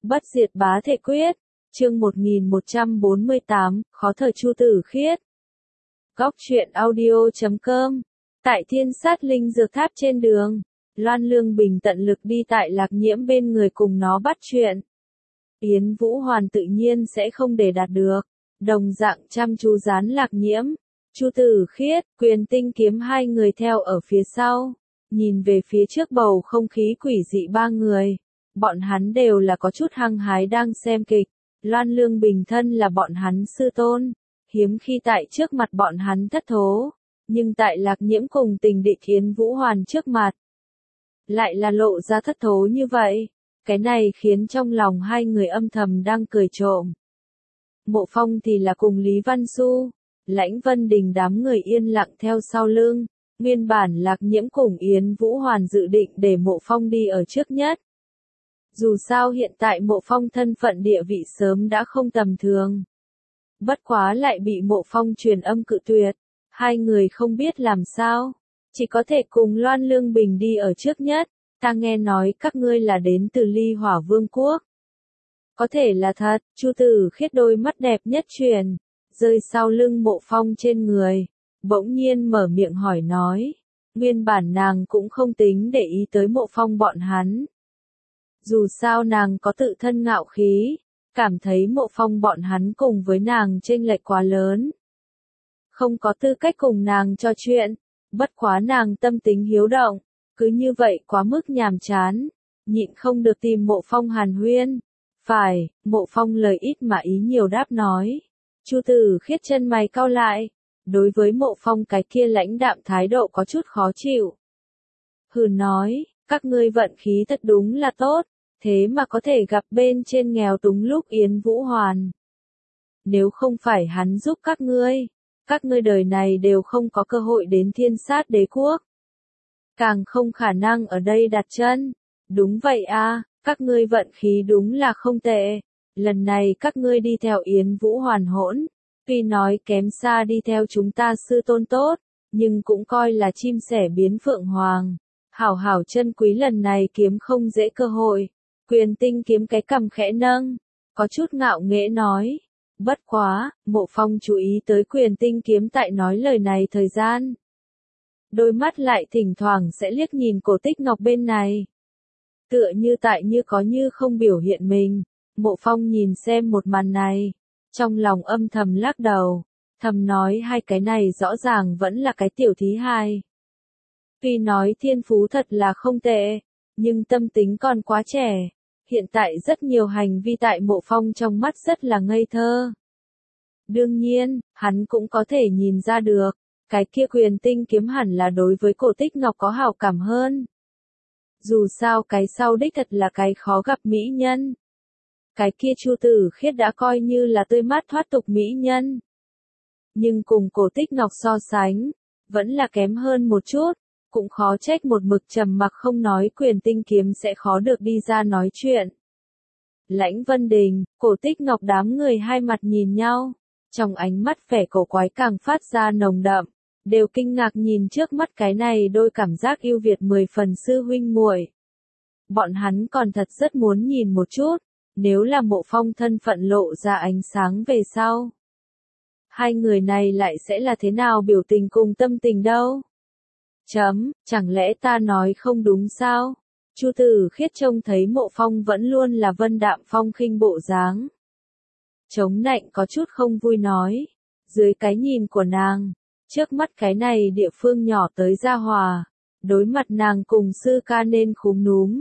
Bất diệt bá thể quyết, chương 1148, khó thở Chu Tử Khiết. Góc truyện audio.com. Tại Thiên Sát Linh Dược Tháp trên đường, Loan Lương Bình tận lực đi tại Lạc Nhiễm bên người cùng nó bắt chuyện. Yến Vũ Hoàn tự nhiên sẽ không để đạt được, đồng dạng chăm chú dán Lạc Nhiễm, Chu Tử Khiết, Quyền Tinh Kiếm hai người theo ở phía sau, nhìn về phía trước bầu không khí quỷ dị ba người. Bọn hắn đều là có chút hăng hái đang xem kịch, Loan Lương Bình thân là bọn hắn sư tôn, hiếm khi tại trước mặt bọn hắn thất thố, nhưng tại Lạc Nhiễm cùng Tình Địch Yến Vũ Hoàn trước mặt, lại là lộ ra thất thố như vậy, cái này khiến trong lòng hai người âm thầm đang cười trộm. Mộ Phong thì là cùng Lý Văn Xu, Lãnh Vân Đình đám người yên lặng theo sau lưng, nguyên bản Lạc Nhiễm cùng Yến Vũ Hoàn dự định để Mộ Phong đi ở trước nhất. Dù sao hiện tại Mộ Phong thân phận địa vị sớm đã không tầm thường. Bất quá lại bị Mộ Phong truyền âm cự tuyệt, hai người không biết làm sao, chỉ có thể cùng Loan Lương Bình đi ở trước nhất. Ta nghe nói các ngươi là đến từ Ly Hỏa Vương quốc. Có thể là thật, Chu Tử Khiết đôi mắt đẹp nhất truyền, rơi sau lưng Mộ Phong trên người, bỗng nhiên mở miệng hỏi nói. Nguyên bản nàng cũng không tính để ý tới Mộ Phong bọn hắn. Dù sao nàng có tự thân ngạo khí, cảm thấy Mộ Phong bọn hắn cùng với nàng chênh lệch quá lớn. Không có tư cách cùng nàng trò chuyện, bất quá nàng tâm tính hiếu động, cứ như vậy quá mức nhàm chán, nhịn không được tìm Mộ Phong hàn huyên. Phải, Mộ Phong lời ít mà ý nhiều đáp nói. Chu Tử Khiết chân mày cau lại, đối với Mộ Phong cái kia lãnh đạm thái độ có chút khó chịu. Hừ nói, các ngươi vận khí thật đúng là tốt, thế mà có thể gặp bên trên nghèo túng lúc Yến Vũ Hoàn. Nếu không phải hắn giúp các ngươi đời này đều không có cơ hội đến Thiên Sát Đế quốc. Càng không khả năng ở đây đặt chân. Đúng vậy a, các ngươi vận khí đúng là không tệ. Lần này các ngươi đi theo Yến Vũ Hoàn hỗn, tuy nói kém xa đi theo chúng ta sư tôn tốt, nhưng cũng coi là chim sẻ biến phượng hoàng. Hảo hảo chân quý lần này kiếm không dễ cơ hội. Quyền Tinh Kiếm cái cằm khẽ nâng, có chút ngạo nghễ nói. Bất quá, Mộ Phong chú ý tới Quyền Tinh Kiếm tại nói lời này thời gian. Đôi mắt lại thỉnh thoảng sẽ liếc nhìn Cổ Tích Ngọc bên này. Tựa như tại như có như không biểu hiện mình, Mộ Phong nhìn xem một màn này, trong lòng âm thầm lắc đầu, thầm nói hai cái này rõ ràng vẫn là cái tiểu thí hài. Tuy nói thiên phú thật là không tệ, nhưng tâm tính còn quá trẻ, hiện tại rất nhiều hành vi tại Mộ Phong trong mắt rất là ngây thơ. Đương nhiên, hắn cũng có thể nhìn ra được, cái kia Quyền Tinh Kiếm hẳn là đối với Cổ Tích Ngọc có hảo cảm hơn. Dù sao cái sau đích thật là cái khó gặp mỹ nhân. Cái kia Chu Tử Khiết đã coi như là tươi mát thoát tục mỹ nhân. Nhưng cùng Cổ Tích Ngọc so sánh, vẫn là kém hơn một chút, cũng khó trách một mực trầm mặc không nói Quyền Tinh Kiếm sẽ khó được đi ra nói chuyện. Lãnh Vân Đình, Cổ Tích Ngọc đám người hai mặt nhìn nhau, trong ánh mắt vẻ cổ quái càng phát ra nồng đậm, đều kinh ngạc nhìn trước mắt cái này đôi cảm giác yêu Việt 10 phần sư huynh muội. Bọn hắn còn thật rất muốn nhìn một chút, nếu là Mộ Phong thân phận lộ ra ánh sáng về sau. Hai người này lại sẽ là thế nào biểu tình cùng tâm tình đâu? Chẳng lẽ ta nói không đúng sao? Chu Tử Khiết trông thấy Mộ Phong vẫn luôn là vân đạm phong khinh bộ dáng. Chống nạnh có chút không vui nói, dưới cái nhìn của nàng, trước mắt cái này địa phương nhỏ tới gia hòa, đối mặt nàng cùng sư ca nên khúm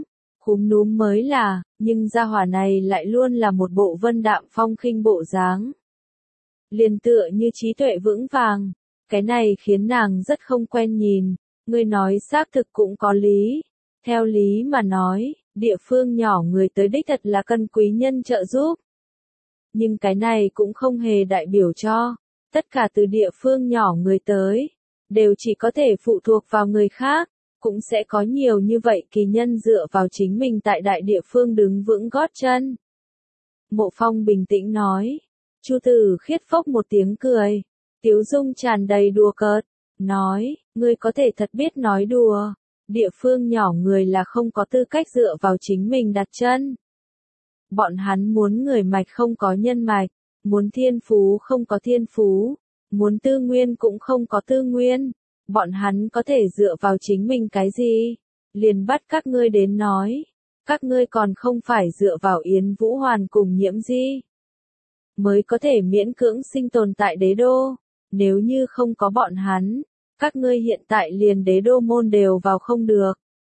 núm mới là, nhưng gia hòa này lại luôn là một bộ vân đạm phong khinh bộ dáng. Liền tựa như trí tuệ vững vàng, cái này khiến nàng rất không quen nhìn, ngươi nói xác thực cũng có lý. Theo lý mà nói, địa phương nhỏ người tới đích thật là cần quý nhân trợ giúp. Nhưng cái này cũng không hề đại biểu cho, tất cả từ địa phương nhỏ người tới, đều chỉ có thể phụ thuộc vào người khác, cũng sẽ có nhiều như vậy kỳ nhân dựa vào chính mình tại đại địa phương đứng vững gót chân. Mộ Phong bình tĩnh nói, Chu Tử Khiết phốc một tiếng cười, tiếu dung tràn đầy đùa cợt, nói, ngươi có thể thật biết nói đùa, địa phương nhỏ người là không có tư cách dựa vào chính mình đặt chân. Bọn hắn muốn người mạch không có nhân mạch, muốn thiên phú không có thiên phú, muốn tư nguyên cũng không có tư nguyên. Bọn hắn có thể dựa vào chính mình cái gì? Liền bắt các ngươi đến nói. Các ngươi còn không phải dựa vào Yến Vũ Hoàn cùng Nhiễm Di mới có thể miễn cưỡng sinh tồn tại đế đô. Nếu như không có bọn hắn, các ngươi hiện tại liền đế đô môn đều vào không được.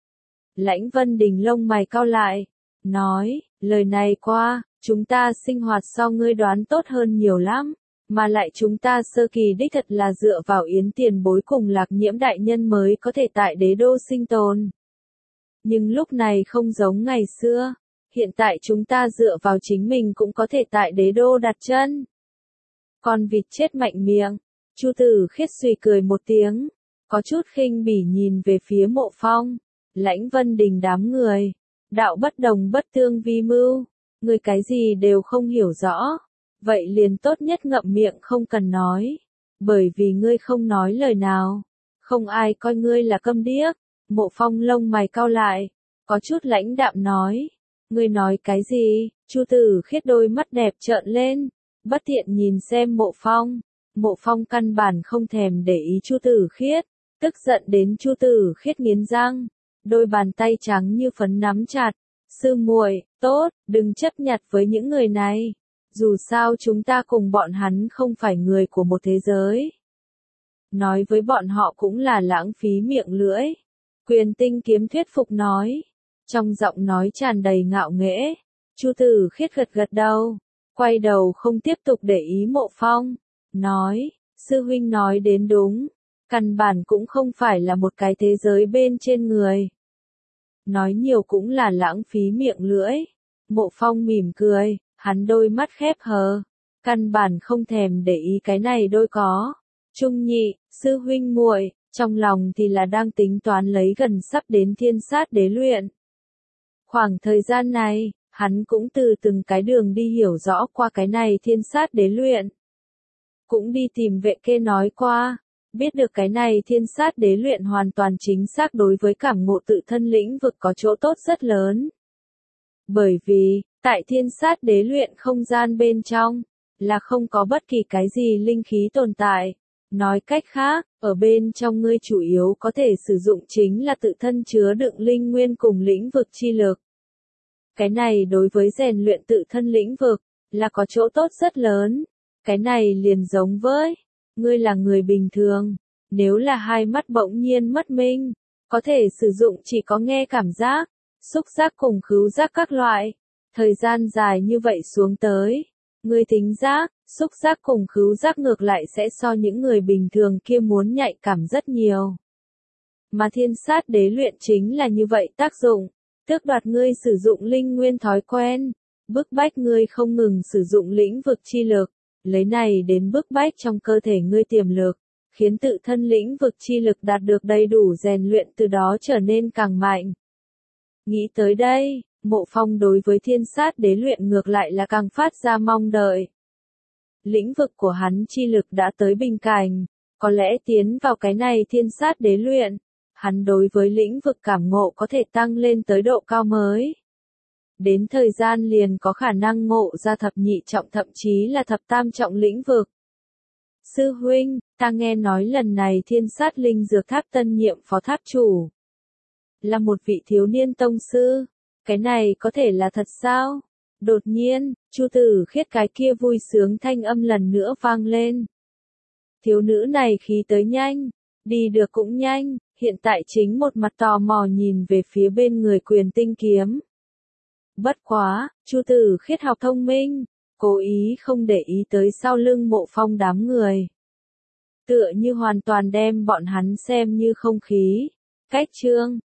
Lãnh Vân Đình lông mày cau lại, nói, lời này qua, chúng ta sinh hoạt so ngươi đoán tốt hơn nhiều lắm, mà lại chúng ta sơ kỳ đích thật là dựa vào Yến tiền bối cùng Lạc Nhiễm đại nhân mới có thể tại đế đô sinh tồn. Nhưng lúc này không giống ngày xưa, hiện tại chúng ta dựa vào chính mình cũng có thể tại đế đô đặt chân. Con vịt chết mạnh miệng, Chu Tử Khiết suy cười một tiếng, có chút khinh bỉ nhìn về phía Mộ Phong, Lãnh Vân Đình đám người, đạo bất đồng bất tương vi mưu, người cái gì đều không hiểu rõ, vậy liền tốt nhất ngậm miệng không cần nói, bởi vì ngươi không nói lời nào, không ai coi ngươi là câm điếc. Mộ Phong lông mày cau lại, có chút lãnh đạm nói, ngươi nói cái gì? Chu Tử Khiết đôi mắt đẹp trợn lên, bất thiện nhìn xem Mộ Phong. Mộ Phong căn bản không thèm để ý Chu Tử Khiết, tức giận đến Chu Tử Khiết nghiến răng, đôi bàn tay trắng như phấn nắm chặt. Sư muội, tốt, đừng chấp nhặt với những người này. Dù sao chúng ta cùng bọn hắn không phải người của một thế giới. Nói với bọn họ cũng là lãng phí miệng lưỡi. Quyền Tinh Kiếm thuyết phục nói, trong giọng nói tràn đầy ngạo nghễ. Chu Tử Khiết gật gật đầu, quay đầu không tiếp tục để ý Mộ Phong, nói, sư huynh nói đến đúng, căn bản cũng không phải là một cái thế giới bên trên người. Nói nhiều cũng là lãng phí miệng lưỡi. Mộ Phong mỉm cười, hắn đôi mắt khép hờ, căn bản không thèm để ý cái này đôi có. Trung nhị, sư huynh muội, trong lòng thì là đang tính toán lấy gần sắp đến thiên sát đế luyện. Khoảng thời gian này, hắn cũng từ từng cái đường đi hiểu rõ qua cái này thiên sát đế luyện. Cũng đi tìm Vệ Kê nói qua, biết được cái này thiên sát đế luyện hoàn toàn chính xác đối với cảm ngộ tự thân lĩnh vực có chỗ tốt rất lớn. Bởi vì, tại thiên sát đế luyện không gian bên trong, là không có bất kỳ cái gì linh khí tồn tại. Nói cách khác, ở bên trong ngươi chủ yếu có thể sử dụng chính là tự thân chứa đựng linh nguyên cùng lĩnh vực chi lực. Cái này đối với rèn luyện tự thân lĩnh vực, là có chỗ tốt rất lớn. Cái này liền giống với, ngươi là người bình thường, nếu là hai mắt bỗng nhiên mất minh, có thể sử dụng chỉ có nghe cảm giác, xúc giác cùng khứu giác các loại. Thời gian dài như vậy xuống tới, ngươi thính giác, xúc giác cùng khứu giác ngược lại sẽ so những người bình thường kia muốn nhạy cảm rất nhiều. Mà thiên sát đế luyện chính là như vậy tác dụng, tước đoạt ngươi sử dụng linh nguyên thói quen, bức bách ngươi không ngừng sử dụng lĩnh vực chi lực, lấy này đến bức bách trong cơ thể ngươi tiềm lực, khiến tự thân lĩnh vực chi lực đạt được đầy đủ rèn luyện từ đó trở nên càng mạnh. Nghĩ tới đây, Mộ Phong đối với thiên sát đế luyện ngược lại là càng phát ra mong đợi. Lĩnh vực của hắn chi lực đã tới bình cảnh, có lẽ tiến vào cái này thiên sát đế luyện, hắn đối với lĩnh vực cảm ngộ có thể tăng lên tới độ cao mới. Đến thời gian liền có khả năng ngộ ra thập nhị trọng thậm chí là thập tam trọng lĩnh vực. Sư huynh, ta nghe nói lần này thiên sát linh dược tháp tân nhiệm phó tháp chủ là một vị thiếu niên tông sư, cái này có thể là thật sao? Đột nhiên, Chu Tử Khiết cái kia vui sướng thanh âm lần nữa vang lên. Thiếu nữ này khí tới nhanh, đi được cũng nhanh, hiện tại chính một mặt tò mò nhìn về phía bên người Quyền Tinh Kiếm. Bất quá, Chu Tử Khiết học thông minh, cố ý không để ý tới sau lưng Mộ Phong đám người. Tựa như hoàn toàn đem bọn hắn xem như không khí. Cách chương